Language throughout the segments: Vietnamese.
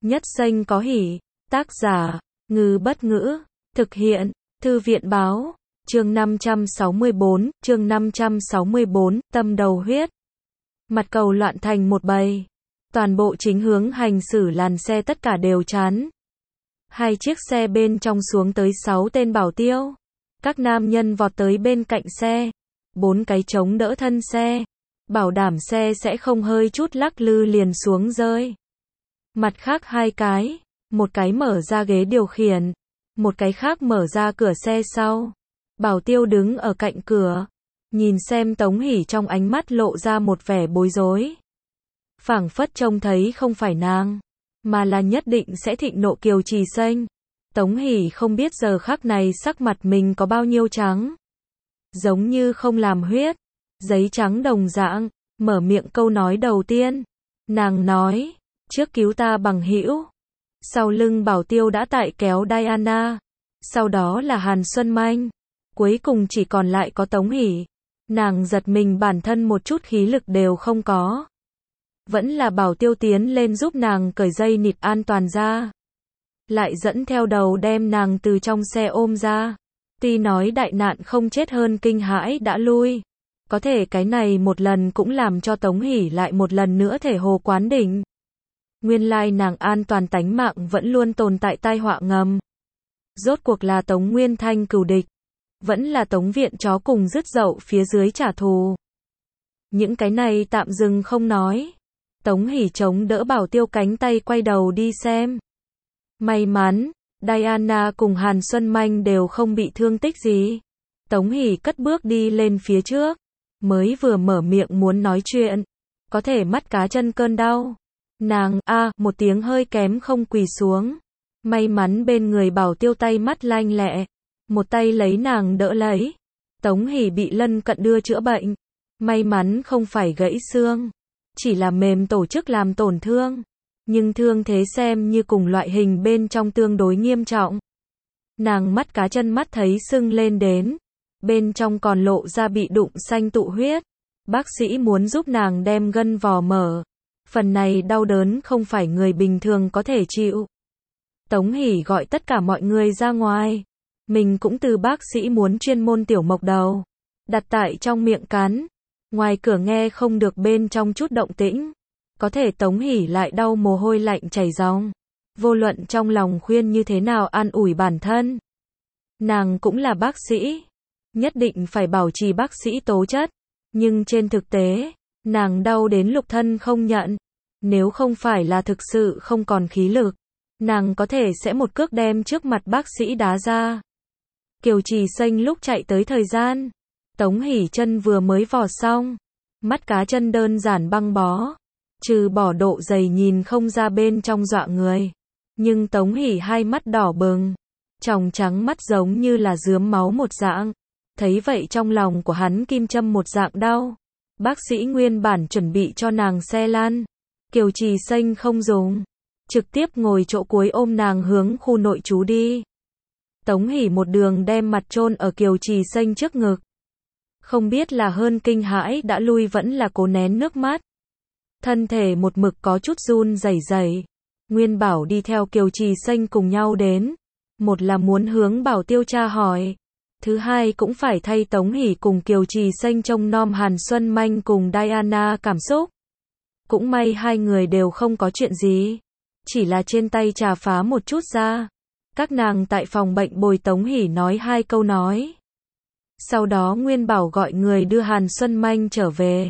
Nhất Xanh có hỉ. Tác giả, Ngư Bất Ngữ. Thực hiện, Thư viện Báo. Chương 564, tâm đầu huyết. Mặt cầu loạn thành một bầy. Toàn bộ chính hướng hành xử làn xe tất cả đều chắn. Hai chiếc xe bên trong xuống tới 6 tên bảo tiêu. Các nam nhân vọt tới bên cạnh xe. 4 cái chống đỡ thân xe. Bảo đảm xe sẽ không hơi chút lắc lư liền xuống rơi. Mặt khác 2 cái. Một cái mở ra ghế điều khiển. Một cái khác mở ra cửa xe sau. Bảo tiêu đứng ở cạnh cửa. Nhìn xem Tống Hỷ trong ánh mắt lộ ra một vẻ bối rối. Phảng phất trông thấy không phải nàng, mà là nhất định sẽ thịnh nộ Kiều Trì Xanh. Tống Hỷ không biết giờ khắc này sắc mặt mình có bao nhiêu trắng. Giống như không làm huyết. Giấy trắng đồng dạng, mở miệng câu nói đầu tiên. Nàng nói, trước cứu ta bằng hữu. Sau lưng bảo tiêu đã tại kéo Diana. Sau đó là Hàn Xuân Manh. Cuối cùng chỉ còn lại có Tống Hỷ. Nàng giật mình bản thân một chút khí lực đều không có. Vẫn là bảo tiêu tiến lên giúp nàng cởi dây nịt an toàn ra. Lại dẫn theo đầu đem nàng từ trong xe ôm ra. Tuy nói đại nạn không chết hơn kinh hãi đã lui. Có thể cái này một lần cũng làm cho Tống Hỷ lại một lần nữa thể hồ quán đỉnh. Nguyên lai nàng an toàn tánh mạng vẫn luôn tồn tại tai họa ngầm. Rốt cuộc là Tống Nguyên Thanh cừu địch. Vẫn là Tống Viện chó cùng rứt dậu phía dưới trả thù. Những cái này tạm dừng không nói. Tống Hỷ chống đỡ bảo tiêu cánh tay quay đầu đi xem. May mắn, Diana cùng Hàn Xuân Manh đều không bị thương tích gì. Tống Hỷ cất bước đi lên phía trước. Mới vừa mở miệng muốn nói chuyện. Có thể mắt cá chân cơn đau. Nàng, một tiếng hơi kém không quỳ xuống. May mắn bên người bảo tiêu tay mắt lanh lẹ. Một tay lấy nàng đỡ lấy. Tống Hỷ bị lân cận đưa chữa bệnh. May mắn không phải gãy xương. Chỉ là mềm tổ chức làm tổn thương. Nhưng thương thế xem như cùng loại hình bên trong tương đối nghiêm trọng. Nàng mắt cá chân mắt thấy sưng lên đến. Bên trong còn lộ ra bị đụng xanh tụ huyết. Bác sĩ muốn giúp nàng đem gân vò mở. Phần này đau đớn không phải người bình thường có thể chịu. Tống Hỷ gọi tất cả mọi người ra ngoài. Mình cũng từ bác sĩ muốn chuyên môn tiểu mộc đầu. Đặt tại trong miệng cắn. Ngoài cửa nghe không được bên trong chút động tĩnh. Có thể Tống Hỷ lại đau mồ hôi lạnh chảy ròng. Vô luận trong lòng khuyên như thế nào an ủi bản thân. Nàng cũng là bác sĩ. Nhất định phải bảo trì bác sĩ tố chất. Nhưng trên thực tế, nàng đau đến lục thân không nhận. Nếu không phải là thực sự không còn khí lực, nàng có thể sẽ một cước đem trước mặt bác sĩ đá ra. Kiều Trì Xanh lúc chạy tới thời gian. Tống Hỷ chân vừa mới vò xong. Mắt cá chân đơn giản băng bó. Trừ bỏ độ dày nhìn không ra bên trong dọa người. Nhưng Tống Hỷ hai mắt đỏ bừng. Tròng trắng mắt giống như là rướm máu một dạng. Thấy vậy trong lòng của hắn kim châm một dạng đau. Bác sĩ nguyên bản chuẩn bị cho nàng xe lăn. Kiều Trì Xanh không dùng. Trực tiếp ngồi chỗ cuối ôm nàng hướng khu nội trú đi. Tống Hỷ một đường đem mặt chôn ở Kiều Trì Xanh trước ngực. Không biết là hơn kinh hãi đã lui vẫn là cố nén nước mắt. Thân thể một mực có chút run rẩy rẩy. Nguyên bảo đi theo Kiều Trì Xanh cùng nhau đến. Một là muốn hướng bảo tiêu tra hỏi. Thứ hai cũng phải thay Tống Hỷ cùng Kiều Trì Xanh trông nom Hàn Xuân Manh cùng Diana cảm xúc. Cũng may hai người đều không có chuyện gì. Chỉ là trên tay trà phá một chút ra. Các nàng tại phòng bệnh bồi Tống Hỷ nói 2 câu nói. Sau đó Nguyên bảo gọi người đưa Hàn Xuân Manh trở về.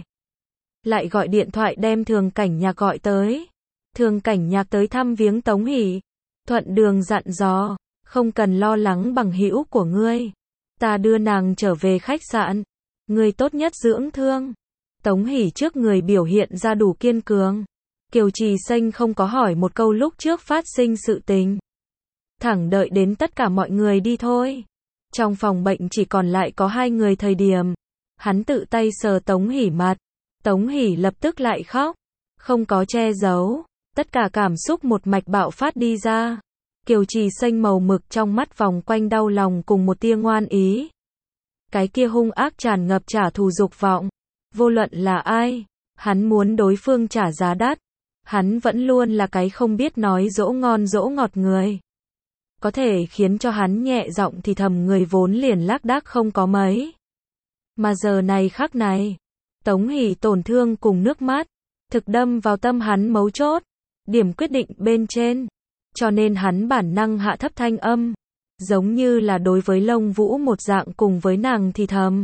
Lại gọi điện thoại đem Thường Cảnh Nhạc gọi tới. Thường Cảnh Nhạc tới thăm viếng Tống Hỷ. Thuận đường dặn dò, không cần lo lắng bằng hữu của ngươi. Ta đưa nàng trở về khách sạn. Ngươi tốt nhất dưỡng thương. Tống Hỷ trước người biểu hiện ra đủ kiên cường. Kiều Trì Xanh không có hỏi một câu lúc trước phát sinh sự tình. Thẳng đợi đến tất cả mọi người đi thôi. Trong phòng bệnh chỉ còn lại có 2 người thời điểm. Hắn tự tay sờ Tống Hỷ mặt. Tống Hỷ lập tức lại khóc. Không có che giấu. Tất cả cảm xúc một mạch bạo phát đi ra. Kiều Trì Xanh màu mực trong mắt vòng quanh đau lòng cùng một tia ngoan ý. Cái kia hung ác tràn ngập trả thù dục vọng. Vô luận là ai, hắn muốn đối phương trả giá đắt. Hắn vẫn luôn là cái không biết nói dỗ ngon dỗ ngọt người. Có thể khiến cho hắn nhẹ giọng thì thầm người vốn liền lác đác không có mấy. Mà giờ này khắc này, Tống Hỷ tổn thương cùng nước mắt, thực đâm vào tâm hắn mấu chốt, điểm quyết định bên trên. Cho nên hắn bản năng hạ thấp thanh âm, giống như là đối với Lông Vũ một dạng cùng với nàng thì thầm.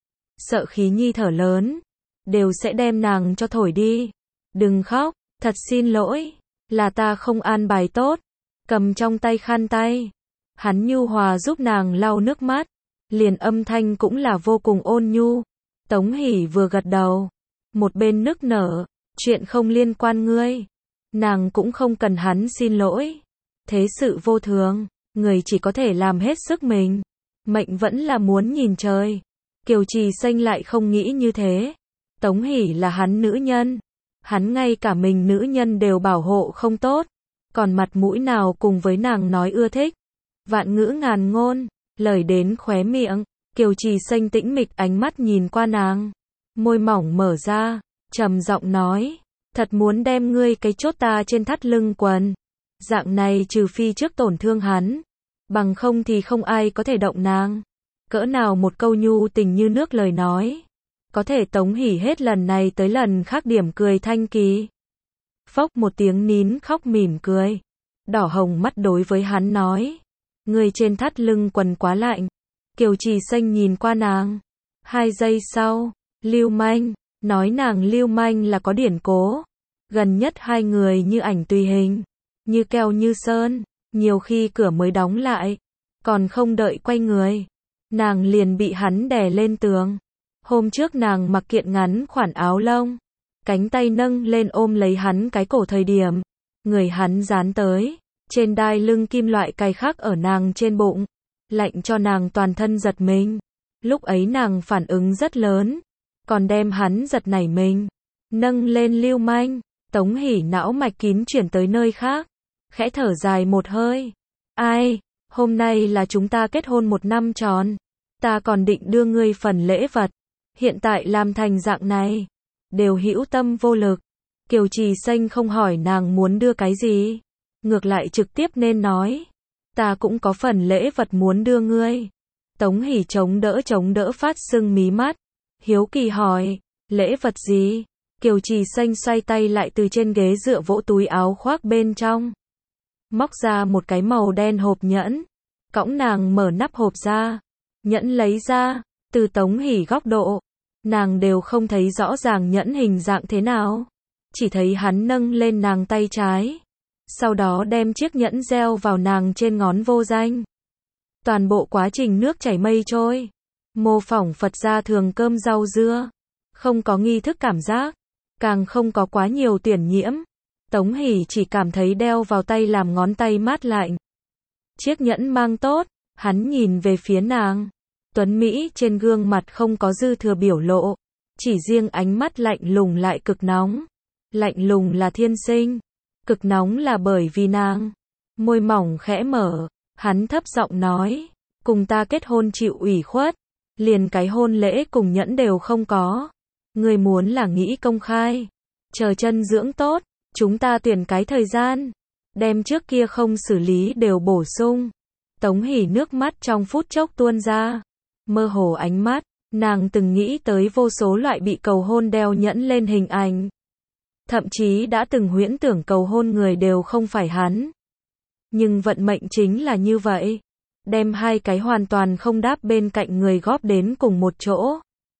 Sợ Khí Nhi thở lớn, đều sẽ đem nàng cho thổi đi. Đừng khóc, thật xin lỗi, là ta không an bài tốt. Cầm trong tay khăn tay, hắn nhu hòa giúp nàng lau nước mắt, liền âm thanh cũng là vô cùng ôn nhu. Tống Hỷ vừa gật đầu, một bên nức nở, chuyện không liên quan ngươi, nàng cũng không cần hắn xin lỗi. Thế sự vô thường, người chỉ có thể làm hết sức mình. Mệnh vẫn là muốn nhìn trời. Kiều Trì Xanh lại không nghĩ như thế. Tống Hỷ là hắn nữ nhân, hắn ngay cả mình nữ nhân đều bảo hộ không tốt, còn mặt mũi nào cùng với nàng nói ưa thích. Vạn ngữ ngàn ngôn, lời đến khóe miệng, Kiều Trì Xanh tĩnh mịch ánh mắt nhìn qua nàng, môi mỏng mở ra, trầm giọng nói, thật muốn đem ngươi cái chốt ta trên thắt lưng quần. Dạng này trừ phi trước tổn thương hắn, bằng không thì không ai có thể động nàng. Cỡ nào một câu nhu tình như nước lời nói, có thể Tống Hỷ hết lần này tới lần khác điểm cười thanh kỳ. Phốc một tiếng nín khóc mỉm cười, đỏ hồng mắt đối với hắn nói, người trên thắt lưng quần quá lạnh. Kiều Trì Xanh nhìn qua nàng, 2 giây sau, lưu manh, nói nàng lưu manh là có điển cố. Gần nhất hai người như ảnh tùy hình, như keo như sơn, nhiều khi cửa mới đóng lại, còn không đợi quay người, nàng liền bị hắn đè lên tường. Hôm trước nàng mặc kiện ngắn khoản áo lông, cánh tay nâng lên ôm lấy hắn cái cổ thời điểm, người hắn dán tới, trên đai lưng kim loại cài khắc ở nàng trên bụng, lạnh cho nàng toàn thân giật mình. Lúc ấy nàng phản ứng rất lớn, còn đem hắn giật nảy mình, nâng lên lưu manh. Tống Hỷ não mạch kín chuyển tới nơi khác, khẽ thở dài một hơi. Ai, hôm nay là chúng ta kết hôn 1 năm tròn, ta còn định đưa ngươi phần lễ vật, hiện tại làm thành dạng này, đều hữu tâm vô lực. Kiều Trì Xanh không hỏi nàng muốn đưa cái gì, ngược lại trực tiếp nên nói, ta cũng có phần lễ vật muốn đưa ngươi. Tống Hỷ chống đỡ phát sưng mí mắt, hiếu kỳ hỏi, lễ vật gì? Kiều Trì Xanh xoay tay lại từ trên ghế dựa vỗ túi áo khoác bên trong, móc ra một cái màu đen hộp nhẫn, cõng nàng mở nắp hộp ra, nhẫn lấy ra, từ Tống Hỷ góc độ, nàng đều không thấy rõ ràng nhẫn hình dạng thế nào, chỉ thấy hắn nâng lên nàng tay trái, sau đó đem chiếc nhẫn đeo vào nàng trên ngón vô danh. Toàn bộ quá trình nước chảy mây trôi, mô phỏng Phật gia thường cơm rau dưa, không có nghi thức cảm giác, càng không có quá nhiều tuyển nhiễm. Tống Hỷ chỉ cảm thấy đeo vào tay làm ngón tay mát lạnh. Chiếc nhẫn mang tốt, hắn nhìn về phía nàng. Tuấn Mỹ trên gương mặt không có dư thừa biểu lộ, chỉ riêng ánh mắt lạnh lùng lại cực nóng. Lạnh lùng là thiên sinh, cực nóng là bởi vì nàng. Môi mỏng khẽ mở, hắn thấp giọng nói, cùng ta kết hôn chịu ủy khuất, liền cái hôn lễ cùng nhẫn đều không có. Ngươi muốn là nghĩ công khai, chờ chân dưỡng tốt, chúng ta tuyển cái thời gian, đem trước kia không xử lý đều bổ sung. Tống Hỷ nước mắt trong phút chốc tuôn ra, mơ hồ ánh mắt, nàng từng nghĩ tới vô số loại bị cầu hôn đeo nhẫn lên hình ảnh. Thậm chí đã từng huyễn tưởng cầu hôn người đều không phải hắn. Nhưng vận mệnh chính là như vậy, đem hai cái hoàn toàn không đáp bên cạnh người góp đến cùng một chỗ.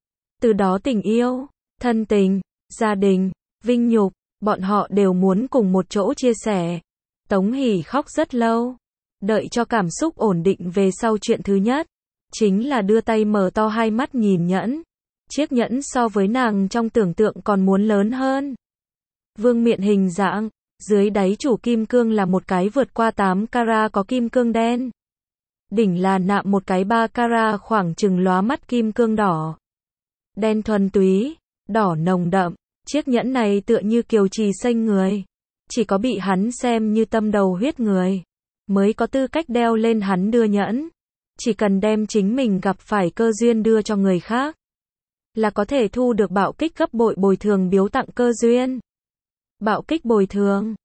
Từ đó tình yêu, thân tình, gia đình, vinh nhục, bọn họ đều muốn cùng một chỗ chia sẻ. Tống Hỷ khóc rất lâu, đợi cho cảm xúc ổn định về sau chuyện thứ nhất, chính là đưa tay mở to hai mắt nhìn nhẫn. Chiếc nhẫn so với nàng trong tưởng tượng còn muốn lớn hơn. Vương miện hình dạng, dưới đáy chủ kim cương là một cái vượt qua 8 carat có kim cương đen. Đỉnh là nạm một cái 3 carat khoảng chừng lóa mắt kim cương đỏ. Đen thuần túy, đỏ nồng đậm, chiếc nhẫn này tựa như Kiều Trì Xanh người. Chỉ có bị hắn xem như tâm đầu huyết người, mới có tư cách đeo lên hắn đưa nhẫn. Chỉ cần đem chính mình gặp phải cơ duyên đưa cho người khác, là có thể thu được bạo kích gấp bội bồi thường biếu tặng cơ duyên. Bạo kích bồi thường.